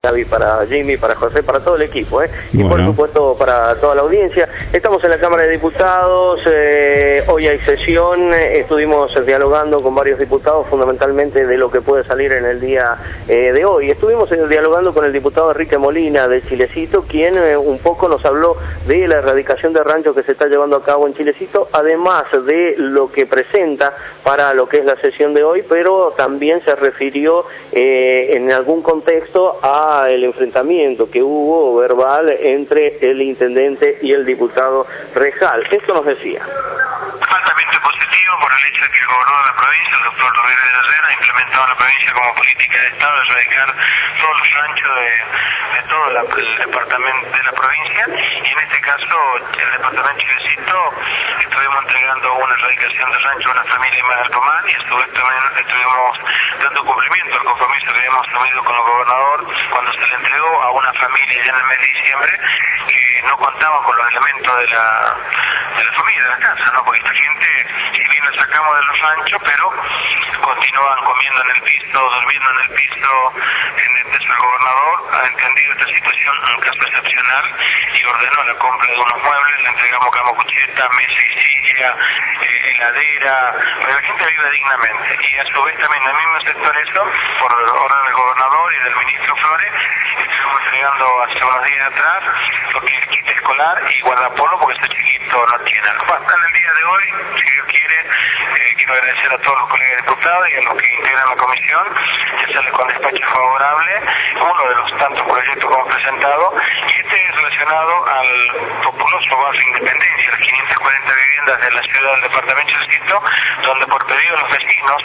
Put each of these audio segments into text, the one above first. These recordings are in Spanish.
David, para Jimmy, para José, para todo el equipo, y bueno, por supuesto para toda la audiencia. Estamos en la Cámara de Diputados, hoy hay sesión, estuvimos dialogando con varios diputados fundamentalmente de lo que puede salir en el día de hoy. Estuvimos dialogando con el diputado Enrique Molina de Chilecito, quien un poco nos habló de la erradicación de ranchos que se está llevando a cabo en Chilecito, además de lo que presenta para lo que es la sesión de hoy, pero también se refirió en algún contexto a el enfrentamiento que hubo verbal entre el intendente y el diputado Rejal. Esto nos decía. Altamente positivo por el hecho de que el gobernador de la provincia, el doctor Rodríguez de la Sera, ha implementado en la provincia como política de Estado erradicar todos los ranchos de todo el departamento de la provincia, y en este caso el departamento Chilecito estuvimos entregando una erradicación de rancho a una familia más del Román, y a su vez también estuvimos dando cumplimiento al compromiso que habíamos asumido con el gobernador cuando se le entregó a una familia ya en el mes de diciembre que no contaba con los elementos de la familia, de la casa, ¿no? Porque esta gente, si bien la sacamos de los ranchos, pero continúan comiendo en el piso, durmiendo en el piso. Entonces el gobernador ha entendido esta situación, un caso excepcional, y ordenó la compra de unos muebles, le entregamos cama, cucheta, mesa y silla, heladera, para que la gente viva dignamente. Y a su vez también en el mismo sector eso, por orden del gobernador y del ministro Flores, estuvimos entregando hace unos días atrás lo que es kit escolar y guardapolvo, porque este chiquito no tiene. En el día de hoy, si Dios quiere, quiero agradecer a todos los colegas diputados y a los que integran la comisión, que sale con despacho favorable uno de los tantos proyectos que hemos presentado, y este es relacionado al populoso barrio Independencia, las 540 viviendas de la ciudad del departamento de Chilecito, donde por pedido de los vecinos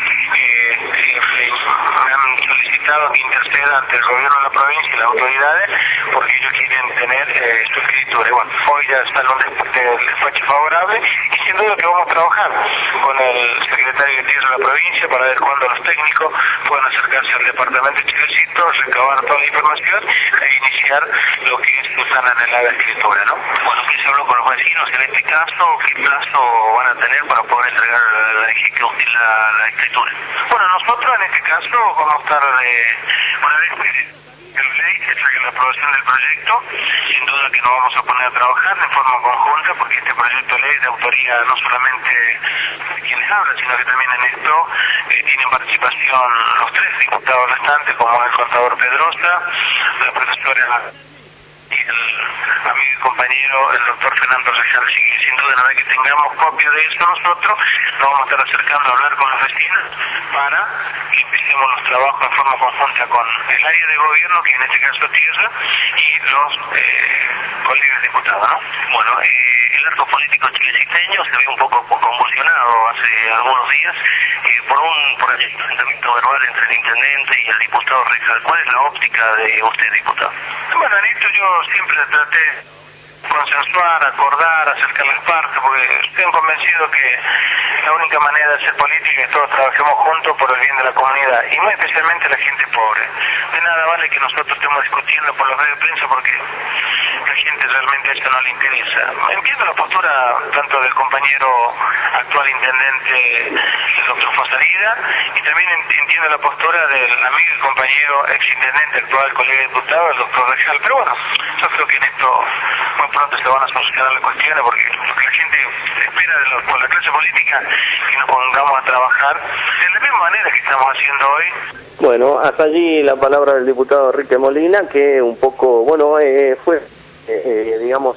me han solicitado que interceda ante el gobierno de la provincia y las autoridades, porque ellos quieren tener su escritura. Y bueno, hoy ya está el despacho favorable, y sin duda que vamos a trabajar con el secretario de Tierra de la provincia para ver cuándo los técnicos puedan acercarse al departamento de Chilecito, recabar toda la información e iniciar lo que es su tan anhelada escritura, ¿no? Bueno, ¿qué se habló con los vecinos en este caso? ¿Qué plazo van a tener para poder entregar la escritura? Bueno, nosotros en este caso vamos a estar una vez que la ley que saque la aprobación del proyecto, sin duda que nos vamos a poner a trabajar de forma conjunta, porque este proyecto de ley de autoría no solamente de quienes hablan, sino que también en esto tienen participación los tres diputados restantes, como el contador Pedrosa, la profesora y el amigo y compañero, el doctor Fernando Rejal. Así que sin duda, una vez que tengamos copia de eso nosotros, nos vamos a estar acercando a hablar con los vecinos para que empecemos los trabajos en forma conjunta con el área de gobierno, que en este caso es Tierra, y los colegas diputados, ¿no? Bueno, el arco político chileciteño se ve un poco convulsionado hace algunos días por el enfrentamiento verbal entre el intendente y el diputado Rejal. ¿Cuál es la óptica de usted, diputado? Bueno, en esto yo siempre traté de consensuar, acordar, acercar las partes, porque estoy convencido que la única manera de hacer política es que todos trabajemos juntos por el bien de la comunidad, y muy especialmente la gente pobre. De nada vale que nosotros estemos discutiendo por los medios de prensa, porque la gente realmente a eso no le interesa. Entiendo la postura tanto del compañero actual intendente, el doctor Fosarida, y también entiendo la postura del amigo y compañero ex intendente, actual colega diputado, el doctor Rejal. Pero bueno, yo creo que en esto muy pronto se van a solucionar las cuestiones, porque lo que la gente espera por la clase política es que nos pongamos a trabajar de la misma manera que estamos haciendo hoy. Bueno, hasta allí la palabra del diputado Enrique Molina, que un poco, bueno, fue digamos,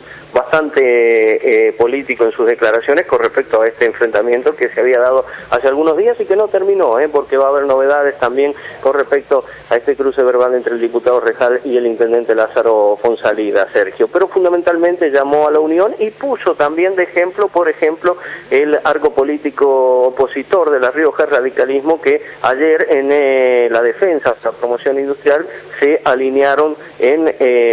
bastante político en sus declaraciones con respecto a este enfrentamiento que se había dado hace algunos días y que no terminó, porque va a haber novedades también con respecto a este cruce verbal entre el diputado Rejal y el intendente Lázaro Fonsalida, Sergio. Pero fundamentalmente llamó a la unión y puso también de ejemplo, por ejemplo, el arco político opositor de La Rioja, el radicalismo, que ayer en la defensa, la promoción industrial, se alinearon en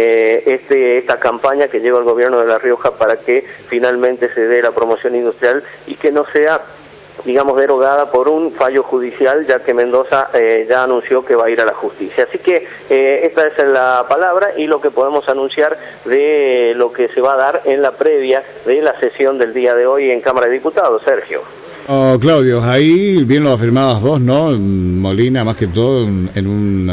esta campaña que lleva el gobierno de La Rioja para que finalmente se dé la promoción industrial y que no sea, digamos, derogada por un fallo judicial, ya que Mendoza ya anunció que va a ir a la justicia. Así que esta es la palabra y lo que podemos anunciar de lo que se va a dar en la previa de la sesión del día de hoy en Cámara de Diputados, Sergio. Oh, Claudio, ahí bien lo afirmabas vos, ¿no? Molina, más que todo, en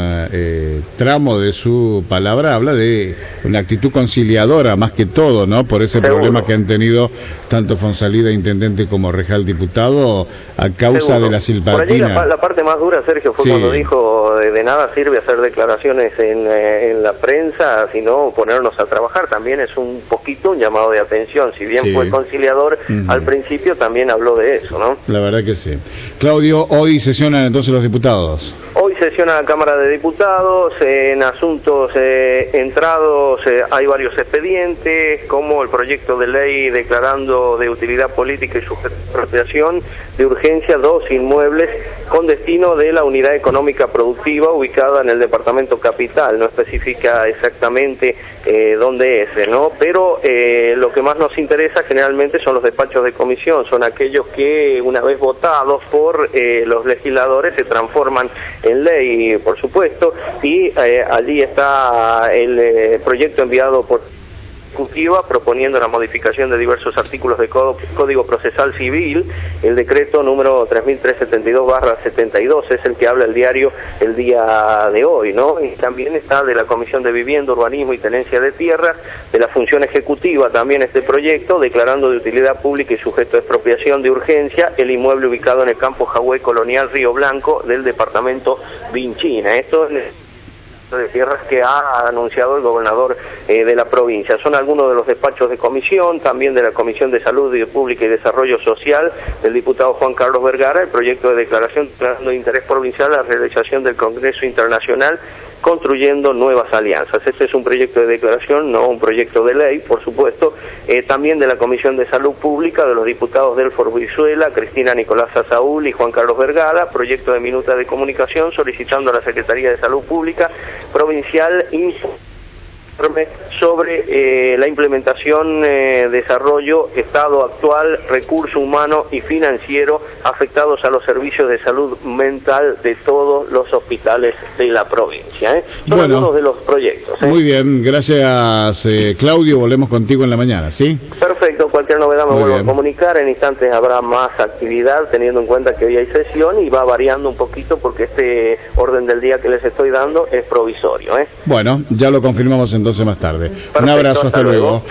un tramo de su palabra, habla de una actitud conciliadora, más que todo, ¿no? Por ese problema que han tenido tanto Fonsalida, intendente, como Rejal, diputado, a causa de la silbatina. Por allí la parte más dura, Sergio, fue cuando dijo de nada sirve hacer declaraciones en la prensa, sino ponernos a trabajar. También es un poquito un llamado de atención. Si bien fue conciliador al principio, también habló de eso, ¿no? La verdad que sí. Claudio, hoy sesionan entonces los diputados. Hoy sesiona la Cámara de Diputados. En asuntos entrados hay varios expedientes, como el proyecto de ley declarando de utilidad política y sujeto a expropiación de urgencia 2 inmuebles con destino de la unidad económica productiva ubicada en el departamento Capital. No especifica exactamente dónde es, ¿no? Pero lo que más nos interesa generalmente son los despachos de comisión, son aquellos que una vez votados por los legisladores se transforman en ley, por supuesto, y allí está el proyecto enviado por Ejecutiva proponiendo la modificación de diversos artículos del Código Procesal Civil. El decreto número 3372/72 es el que habla el diario el día de hoy, ¿no? Y también está de la Comisión de Vivienda, Urbanismo y Tenencia de Tierras, de la Función Ejecutiva también este proyecto, declarando de utilidad pública y sujeto a expropiación de urgencia el inmueble ubicado en el campo Jagüey Colonial Río Blanco del departamento Vinchina. Esto de tierras que ha anunciado el gobernador de la provincia. Son algunos de los despachos de comisión, también de la Comisión de Salud Pública y Desarrollo Social del diputado Juan Carlos Vergara, el proyecto de declaración de interés provincial a la realización del Congreso Internacional construyendo nuevas alianzas. Este es un proyecto de declaración, no un proyecto de ley, por supuesto, también de la Comisión de Salud Pública, de los diputados Delfor Brizuela, Cristina Nicolás Saúl y Juan Carlos Vergara, proyecto de minuta de comunicación solicitando a la Secretaría de Salud Pública provincial sobre la implementación, desarrollo, estado actual, recurso humano y financiero afectados a los servicios de salud mental de todos los hospitales de la provincia. Son algunos de los proyectos. Muy bien, gracias Claudio, volvemos contigo en la mañana, ¿sí? Perfecto, cualquier novedad me vuelvo a comunicar, en instantes habrá más actividad teniendo en cuenta que hoy hay sesión y va variando un poquito porque este orden del día que les estoy dando es provisorio. Bueno, ya lo confirmamos entonces más tarde. Perfecto, un abrazo, hasta luego.